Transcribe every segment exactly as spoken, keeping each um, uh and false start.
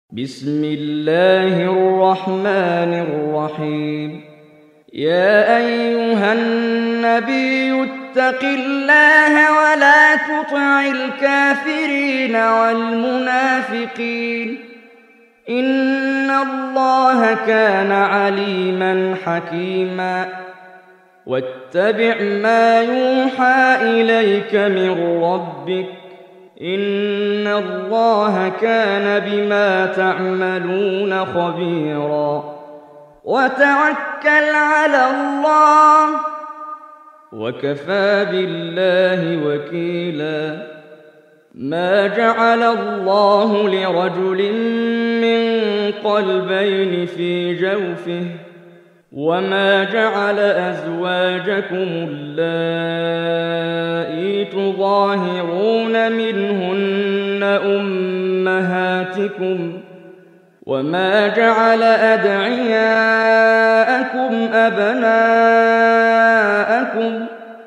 بسم الله الرحمن الرحيم. يا أيها النبي اتق الله ولا تطع الكافرين والمنافقين إن الله كان عليما حكيما. واتبع ما يوحى إليك من ربك إن الله كان بما تعملون خبيرا. وتوكل على الله وكفى بالله وكيلا. ما جعل الله لرجل من قلبين في جوفه وما جعل أزواجكم اللائي تظاهرون منهن أمهاتكم وما جعل أدعياءكم أبناءكم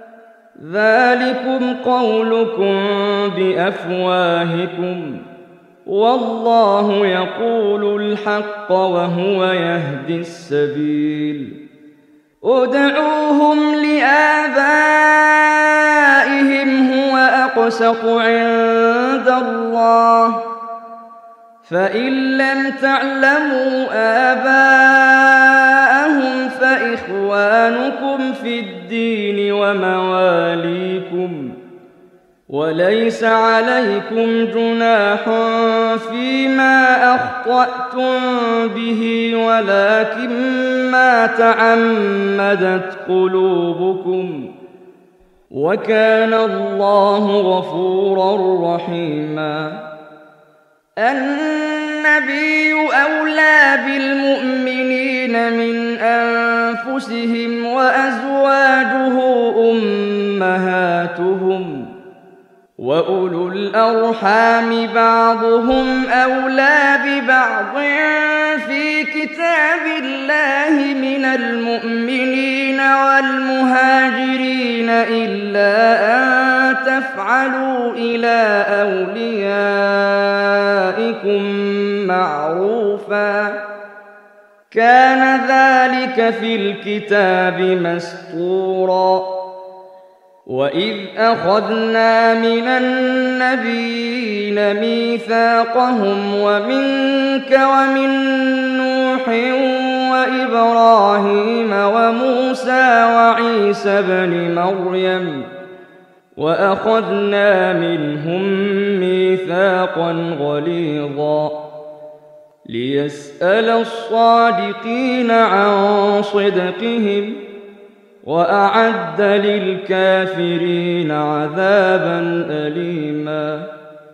ذلكم قولكم بأفواهكم والله يقول الحق وهو يهدي السبيل. ادعوهم لآبائهم هو أقسط عند الله فإن لم تعلموا آباءهم فإخوانكم في الدين ومواليكم وليس عليكم جناح فيما أخطأتم به ولكن ما تعمدت قلوبكم وكان الله غفورا رحيما. النبي أولى بالمؤمنين من أنفسهم وأزواجه أمهاتهم وأولو الأرحام بعضهم أولى ببعض في كتاب الله من المؤمنين والمهاجرين إلا أن تفعلوا إلى أوليائكم معروفا كان ذلك في الكتاب مسطورا. وإذ أخذنا من النبيين ميثاقهم ومنك ومن نوح وإبراهيم وموسى وعيسى بن مريم وأخذنا منهم ميثاقا غليظا ليسأل الصادقين عن صدقهم وأعد للكافرين عذابا أليما.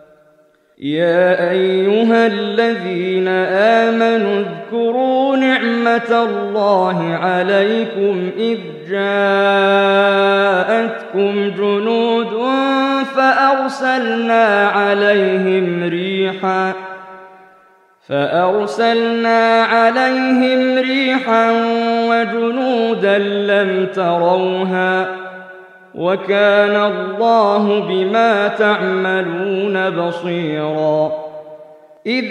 يا أيها الذين آمنوا اذكروا نعمة الله عليكم إذ جاءتكم جنود فأرسلنا عليهم ريحا فأرسلنا عليهم ريحا وجنودا لم تروها وكان الله بما تعملون بصيرا. إذ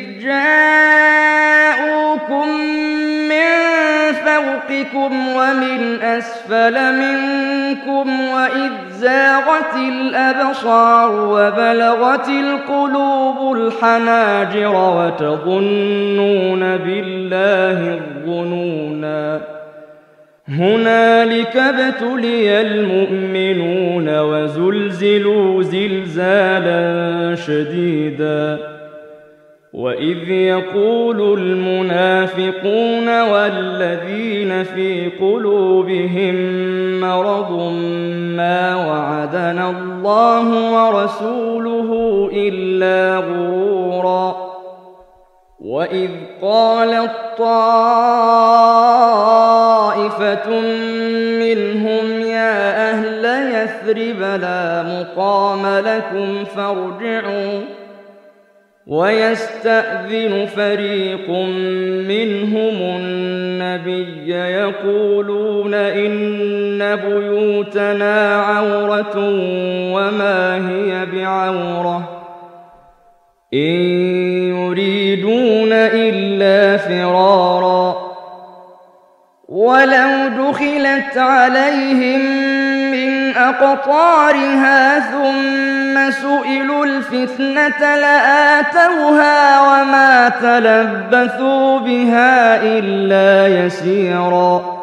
جاءوكم من فوقكم ومن أسفل منكم وإذ زاغت الأبصار وبلغت القلوب الحناجر وتظنون بالله الظنونا هنالك ابتلي المؤمنون وزلزلوا زلزالا شديدا. وإذ يقول المنافقون والذين في قلوبهم مرض ما وعدنا الله ورسوله إلا غرورا. وإذ قالت طائفة منهم يا أهل يثرب لا مقام لكم فارجعوا ويستأذن فريق منهم النبي يقولون إن بيوتنا عورة وما هي بعورة إن يريدون إلا فرارا ولو دخلت عليهم من أقطارها ثم سئلوا الفتنة لآتوها وما تلبثوا بها إلا يسيرا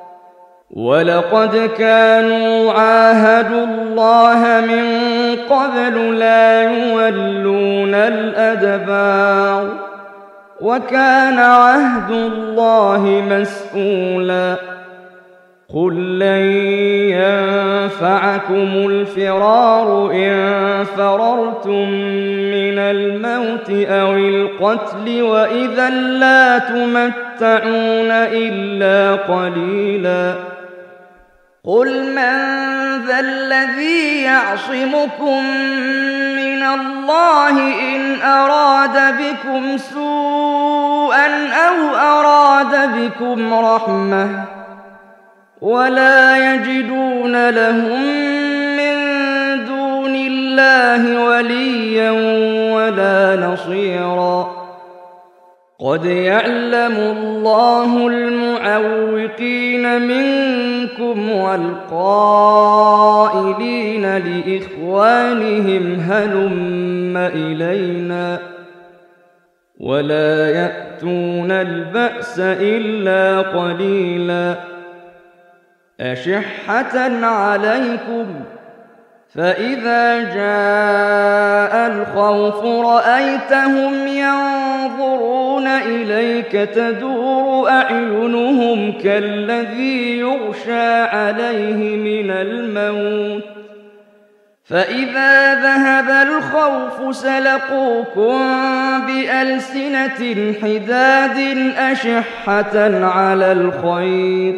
ولقد كانوا عاهدوا الله من قبل لا يولون الأدبار وكان عهد الله مسؤولا قل لن ينفعكم الفرار إن فررتم من الموت أو القتل وإذا لا تمتعون إلا قليلا قل من ذا الذي يعصمكم من الله إن أراد بكم سوءا أو أراد بكم رحمة ولا يجدون لهم من دون الله وليا ولا نصيرا قد يعلم الله المعوقين منكم والقائلين لإخوانهم هلم إلينا ولا يأتون البأس إلا قليلا أشحة عليكم فإذا جاء الخوف رأيتهم ينظرون إليك تدور أعينهم كالذي يغشى عليه من الموت فإذا ذهب الخوف سلقوكم بألسنة حداد أشحة على الخير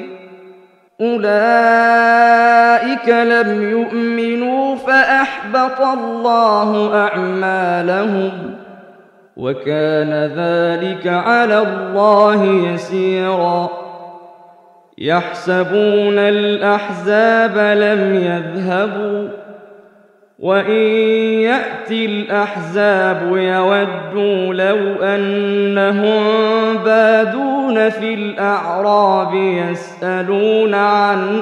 أولئك لم يؤمنوا فأحبط الله أعمالهم وكان ذلك على الله يسيرا يحسبون الأحزاب لم يذهبوا وإن يأتي الأحزاب يودوا لو أنهم بادون في الأعراب يسألون عن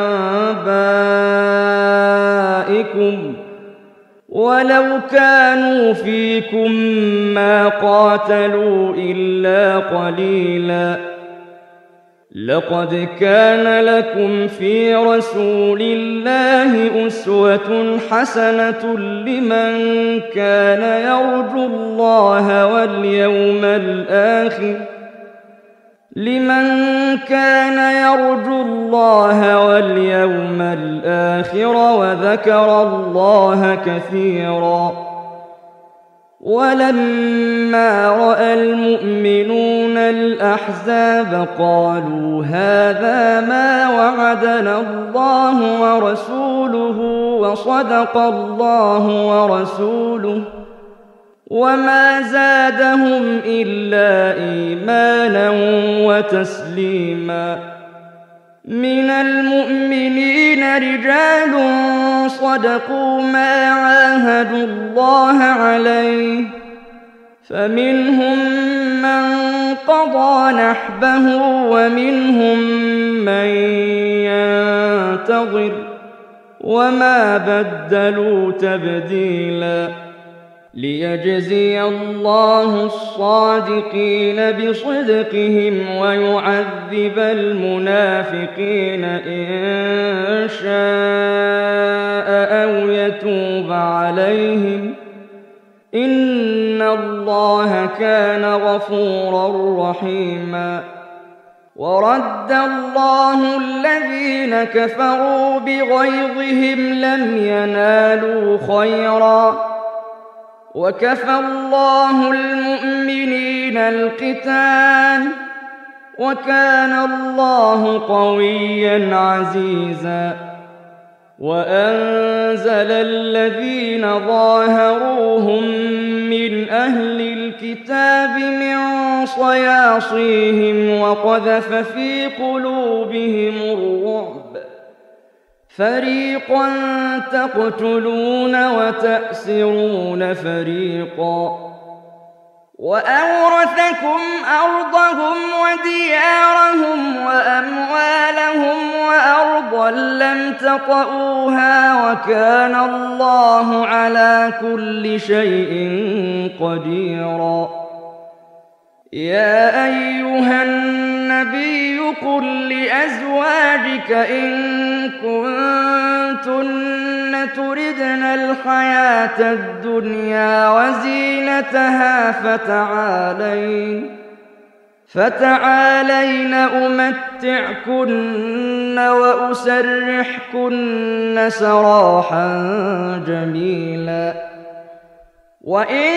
أنبائكم ولو كانوا فيكم ما قاتلوا إلا قليلا لقد كان لكم في رسول الله أسوة حسنة لمن كان يرجو الله واليوم الآخر لمن كان يرجو الله واليوم الآخر وذكر الله كثيرا ولما رأى المؤمنون الأحزاب قالوا هذا ما وعدنا الله ورسوله وصدق الله ورسوله وما زادهم إلا إيمانا وتسليما من المؤمنين رجال صدقوا ما عاهدوا الله عليه فمنهم من قضى نحبه ومنهم من ينتظر وما بدلوا تبديلا ليجزي الله الصادقين بصدقهم ويعذب المنافقين إن شاء أو يتوب عليهم إن الله كان غفورا رحيما ورد الله الذين كفروا بغيظهم لم ينالوا خيرا وكفى الله المؤمنين القتال وكان الله قويا عزيزا وأنزل الذين ظاهروهم من أهل الكتاب من صياصيهم وقذف في قلوبهم الرعب فريقا تقتلون وتأسرون فريقا وأورثكم أرضهم وديارهم وأموالهم وأرضا لم تطئوها وكان الله على كل شيء قديرا. يا أيها النبي قل لأزواجك إن كنتن تردن الحياة الدنيا وزينتها فتعالين فتعالين أمتعكن وأسرحكن سراحا جميلا. وإن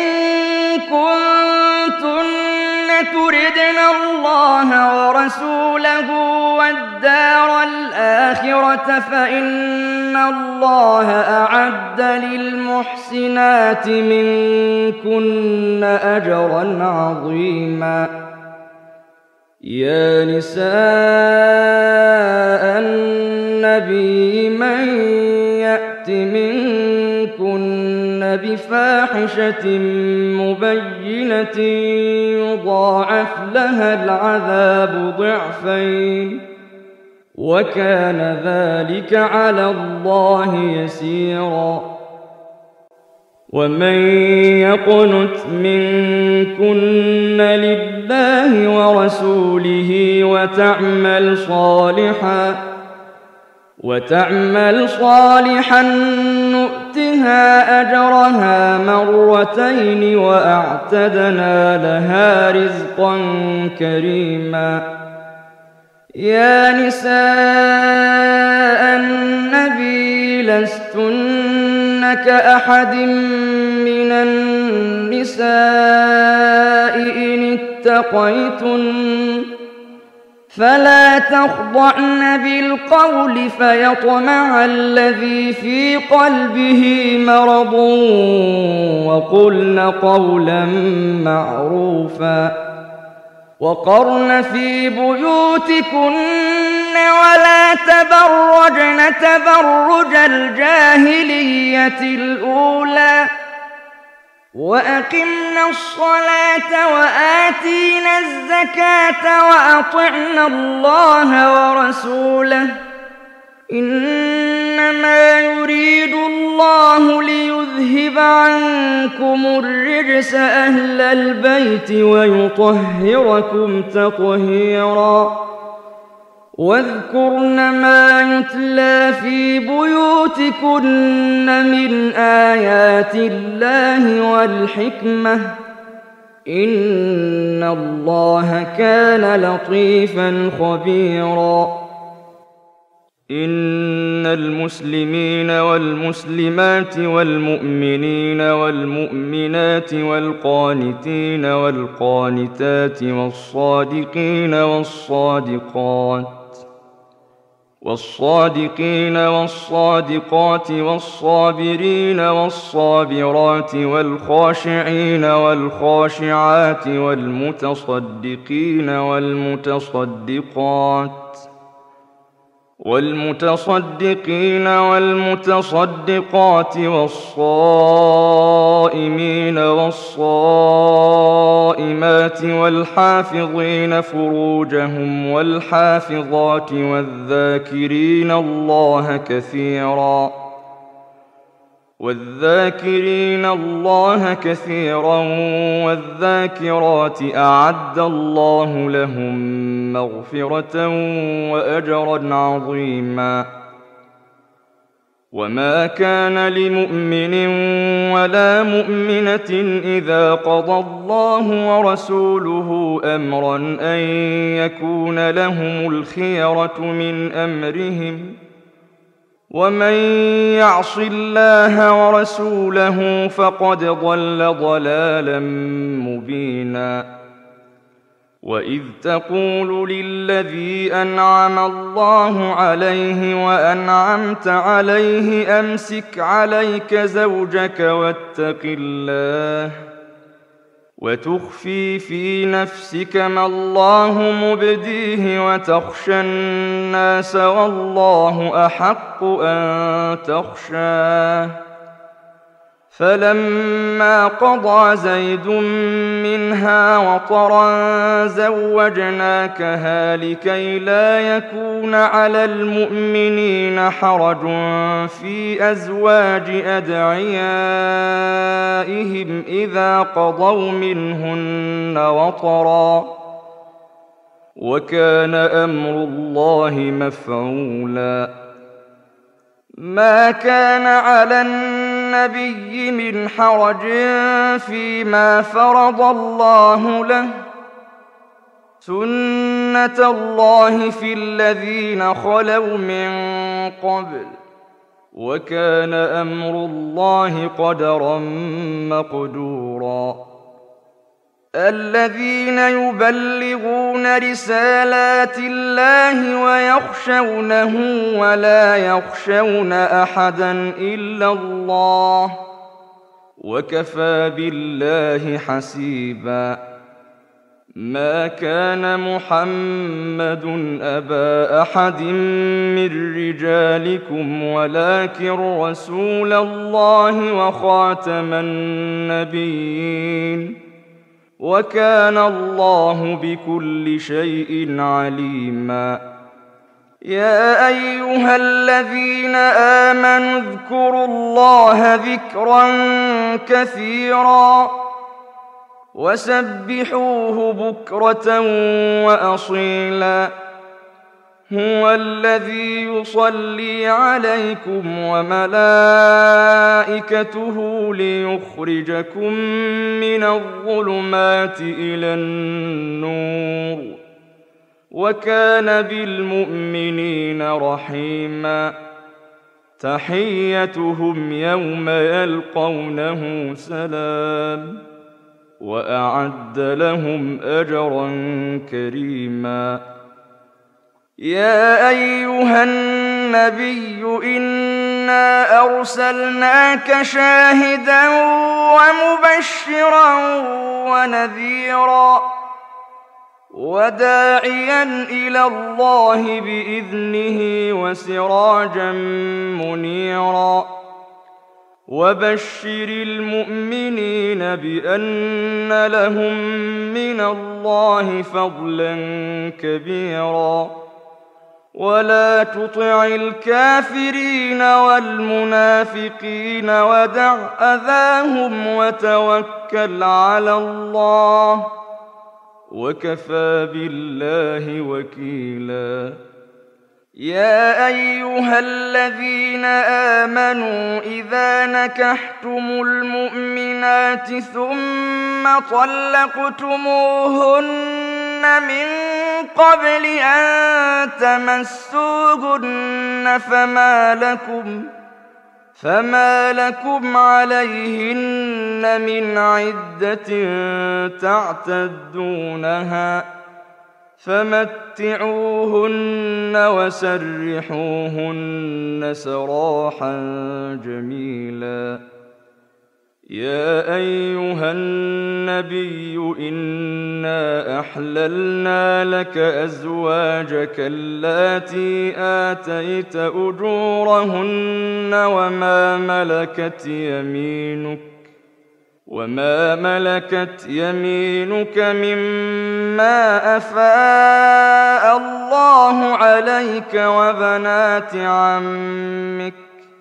كنتن تردن الله ورسوله والدار الآخرة فإن الله أعد للمحسنات منكن أجرا عظيما. يا نساء النبي من يأت منكن بفاحشة مبينة يضاعف لها العذاب ضعفين وكان ذلك على الله يسيرا. ومن يقنت منكن لله ورسوله وتعمل صالحا وتعمل صالحا نؤتها أجرها مرتين وأعتدنا لها رزقا كريما. يا نساء النبي لستن كأحد من النساء إن اتقيتن فلا تخضعن بالقول فيطمع الذي في قلبه مرض وقلن قولا معروفا. وقرن في بيوتكن ولا تبرجن تبرج الجاهلية الأولى وأقمنا الصلاة وآتينا الزكاة وأطعنا الله ورسوله إنما يريد الله ليذهب عنكم الرجس أهل البيت ويطهركم تطهيرا. واذكرن ما يتلى في بيوتكن من آيات الله والحكمة إن الله كان لطيفا خبيرا. إن المسلمين والمسلمات والمؤمنين والمؤمنات والقانتين والقانتات والصادقين والصادقات والصادقين والصادقات والصابرين والصابرات والخاشعين والخاشعات والمتصدقين والمتصدقات والمتصدقين والمتصدقات والصائمين والصائمات والحافظين فروجهم والحافظات والذاكرين الله كثيرا والذاكرين الله كثيرا والذاكرات أعد الله لهم مغفرة وأجرا عظيما. وما كان لمؤمن ولا مؤمنة إذا قضى الله ورسوله أمرا أن يكون لهم الخيرة من أمرهم ومن يعص الله ورسوله فقد ضل ضلالا مبينا. وإذ تقول للذي أنعم الله عليه وأنعمت عليه أمسك عليك زوجك واتق الله وتخفي في نفسك ما الله مبديه وتخشى الناس والله أحق أن تخشاه فلما قضى زيد منها وطرا زوجناكها لكي لا يكون على المؤمنين حرج في أزواج أدعيائهم إذا قضوا منهن وطرا وكان أمر الله مفعولا ما كان على النبي من حرج فيما فرض الله له سنة الله في الذين خلوا من قبل وكان أمر الله قدرا مقدورا الذين يبلغون رسالات الله ويخشونه ولا يخشون أحدا إلا الله وكفى بالله حسيبا ما كان محمد أبا أحد من رجالكم ولكن رسول الله وخاتم النبيين وكان الله بكل شيء عليما يا أيها الذين آمنوا اذكروا الله ذكرا كثيرا وسبحوه بكرة وأصيلا هو الذي يصلي عليكم وملائكته ليخرجكم من الظلمات إلى النور وكان بالمؤمنين رحيما تحيتهم يوم يلقونه سلام وأعد لهم أجرا كريما يا أيها النبي إنا أرسلناك شاهدا ومبشرا ونذيرا وداعيا إلى الله بإذنه وسراجا منيرا وبشر المؤمنين بأن لهم من الله فضلا كبيرا ولا تطع الكافرين والمنافقين ودع أذاهم وتوكل على الله وكفى بالله وكيلا يا أيها الذين آمنوا إذا نكحتم المؤمنات ثم طلقتموهن من قبل أن تمسوهن فما لكم فما لكم عليهن من عدة تعتدونها فمتعوهن وسرحوهن سراحا جميلا يا أيها النبي إنا أحللنا لك أزواجك اللاتي آتيت أجورهن وما ملكت يمينك وما ملكت يمينك مما أفاء الله عليك وبنات عمك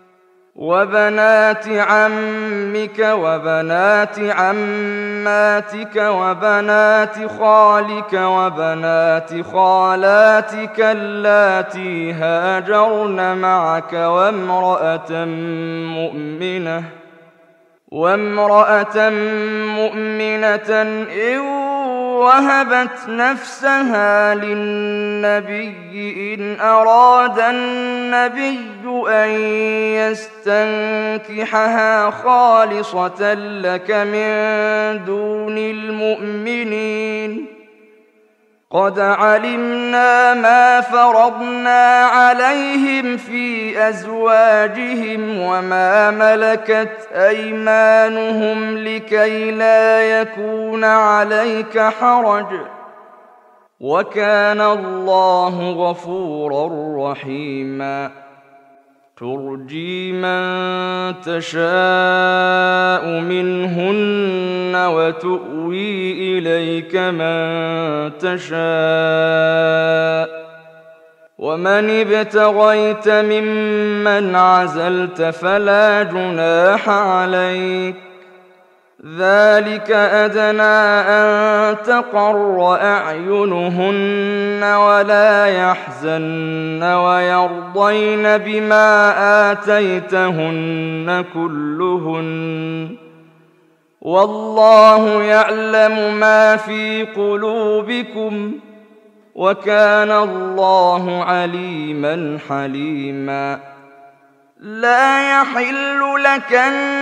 وبنات عمك وبنات عماتك وبنات خالك وبنات خالاتك اللاتي هاجرن معك وامرأة مؤمنة وامرأة مؤمنة إن وهبت نفسها للنبي إن أراد النبي أن يستنكحها خالصة لك من دون المؤمنين قد علمنا ما فرضنا عليهم في أزواجهم وما ملكت أيمانهم لكي لا يكون عليك حرج وكان الله غفورا رحيما ترجي من تشاء منهن وتؤوي إليك من تشاء ومن ابتغيت ممن عزلت فلا جناح عليك ذلك أدنى أن تقر أعينهن ولا يحزن ويرضين بما آتيتهن كلهن والله يعلم ما في قلوبكم وكان الله عليما حليما لا يحل لك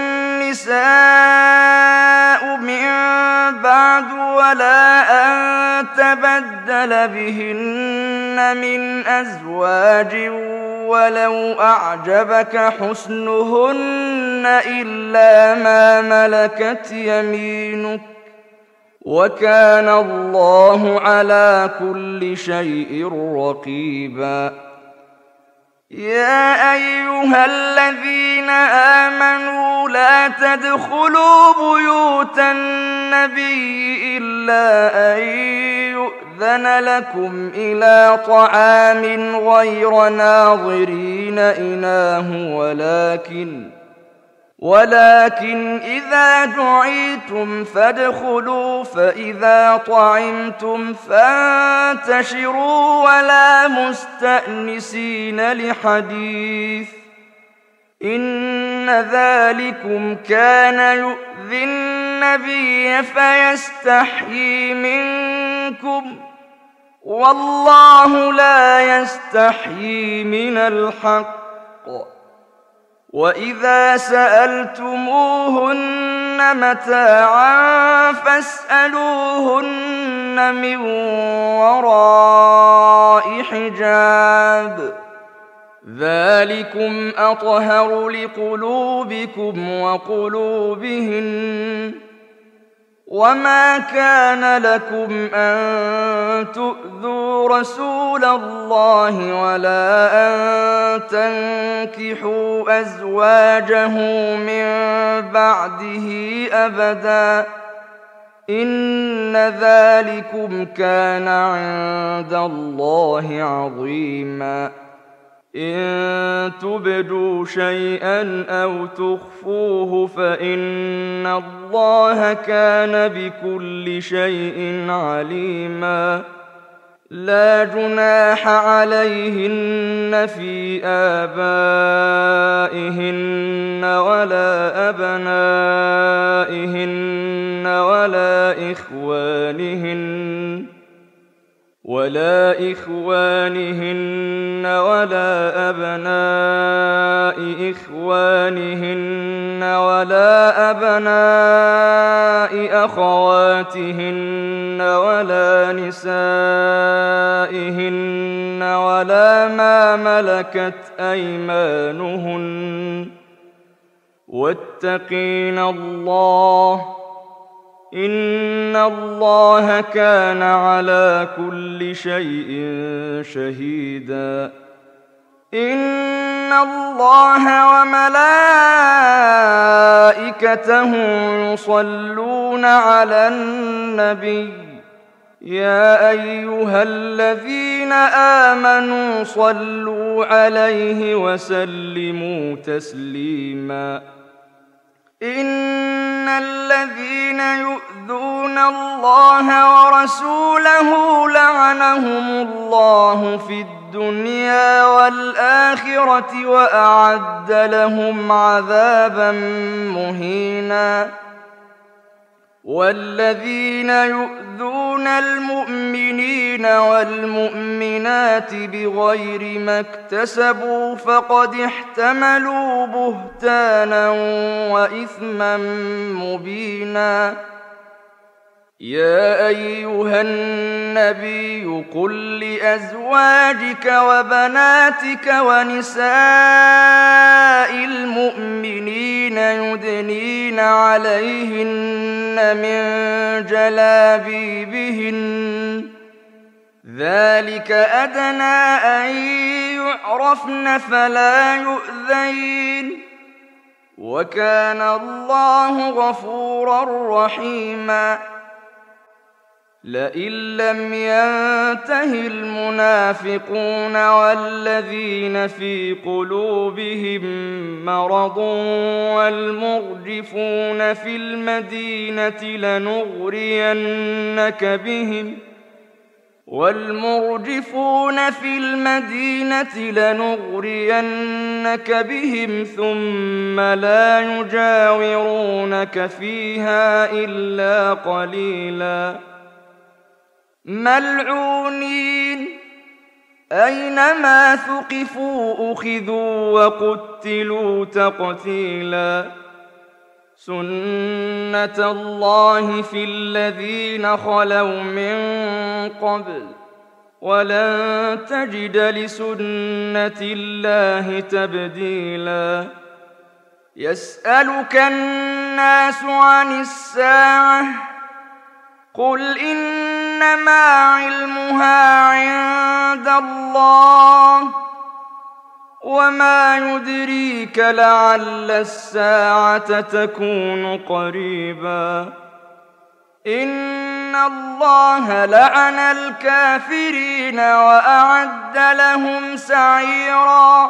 النساء من بعد ولا أن تبدل بهن من أزواج ولو أعجبك حسنهن إلا ما ملكت يمينك وكان الله على كل شيء رقيبا يا أيها الذين آمنوا لا تدخلوا بيوت النبي إلا أن يؤذن لكم إلى طعام غير ناظرين إناه ولكن ولكن إذا دعيتم فادخلوا فإذا طعمتم فانتشروا ولا مستأنسين لحديث إن ذلكم كان يؤذي النبي فيستحيي منكم والله لا يستحيي من الحق وإذا سألتموهن متاعا فاسألوهن من وراء حجاب ذلكم أطهر لقلوبكم وقلوبهن وما كان لكم أن تؤذوا رسول الله ولا أن تنكحوا أزواجه من بعده أبدا إن ذلكم كان عند الله عظيما إن تبدوا شيئا أو تخفوه فإن الله كان بكل شيء عليما لا جناح عليهن في آبائهن ولا أبنائهن ولا إخوانهن ولا إخوانهن ولا أبناء إخوانهن ولا أبناء أخواتهن ولا نسائهن ولا ما ملكت أيمانهن واتقين الله إن الله كان على كل شيء شهيدا إن الله وملائكته يصلون على النبي يا أيها الذين آمنوا صلوا عليه وسلموا تسليما إن الذين يؤذون الله ورسوله لعنهم الله في الدنيا والآخرة وأعد لهم عذابا مهينا والذين يؤذون المؤمنين والمؤمنات بغير ما اكتسبوا فقد احتملوا بهتانا وإثما مبينا يا أيها النبي قل لأزواجك وبناتك ونساء المؤمنين يدنين عليهن من جلابيبهن ذلك أدنى أن يعرفن فلا يؤذين وكان الله غفورا رحيما لئن لم ينته المنافقون والذين في قلوبهم مرض والمرجفون في المدينة لنغرينك بهم والمرجفون في المدينة لنغرينك بهم ثم لا يجاورونك فيها إلا قليلا ملعونين أينما ثقفوا أخذوا وقتلوا تقتيلا سنة الله في الذين خلوا من قبل ولن تجد لسنة الله تبديلا يسألك الناس عن الساعة قل إنما علمها عند الله وما يدريك لعل الساعة تكون قريبا إن الله لعن الكافرين وأعد لهم سعيرا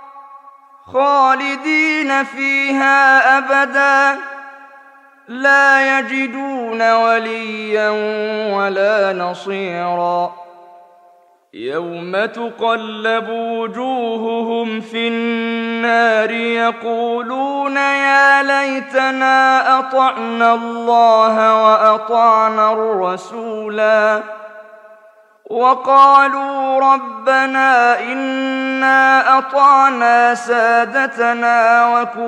خالدين فيها أبدا لا يجدون وليا ولا نصيرا يوم تقلب وجوههم في النار يقولون يا ليتنا أطعنا الله وأطعنا الرسولا وقالوا ربنا إنا أطعنا سادتنا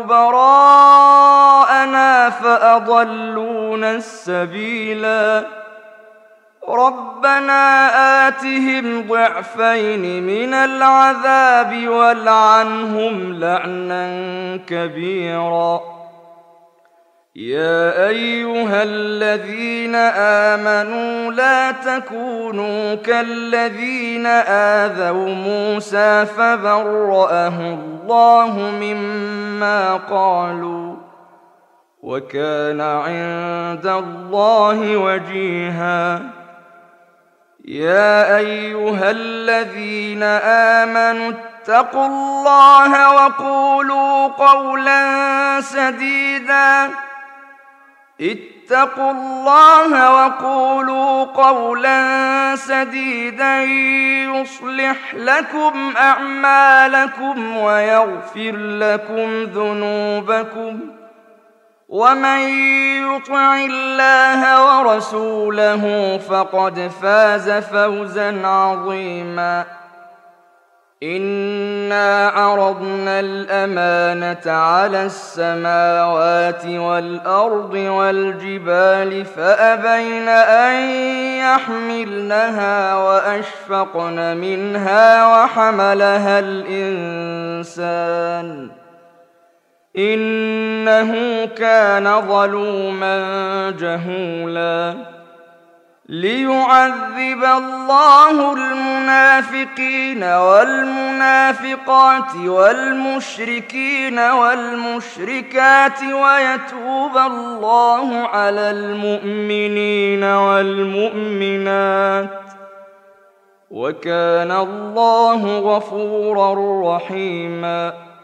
وكبراءنا فأضلونا السبيلا ربنا آتهم ضعفين من العذاب والعنهم لعنا كبيرا يا أيها الذين آمنوا لا تكونوا كالذين آذوا موسى فبرأه الله مما قالوا وكان عند الله وجيها يا أيها الذين آمنوا اتقوا الله وقولوا قولا سديدا اتقوا الله وقولوا قولا سديدا يصلح لكم أعمالكم ويغفر لكم ذنوبكم ومن يطع الله ورسوله فقد فاز فوزا عظيما إنا عرضنا الأمانة على السماوات والأرض والجبال فأبين أن يحملنها وأشفقن منها وحملها الإنسان إنه كان ظلوما جهولا ليعذب الله المنافقين والمنافقات والمشركين والمشركات ويتوب الله على المؤمنين والمؤمنات وكان الله غفورا رحيما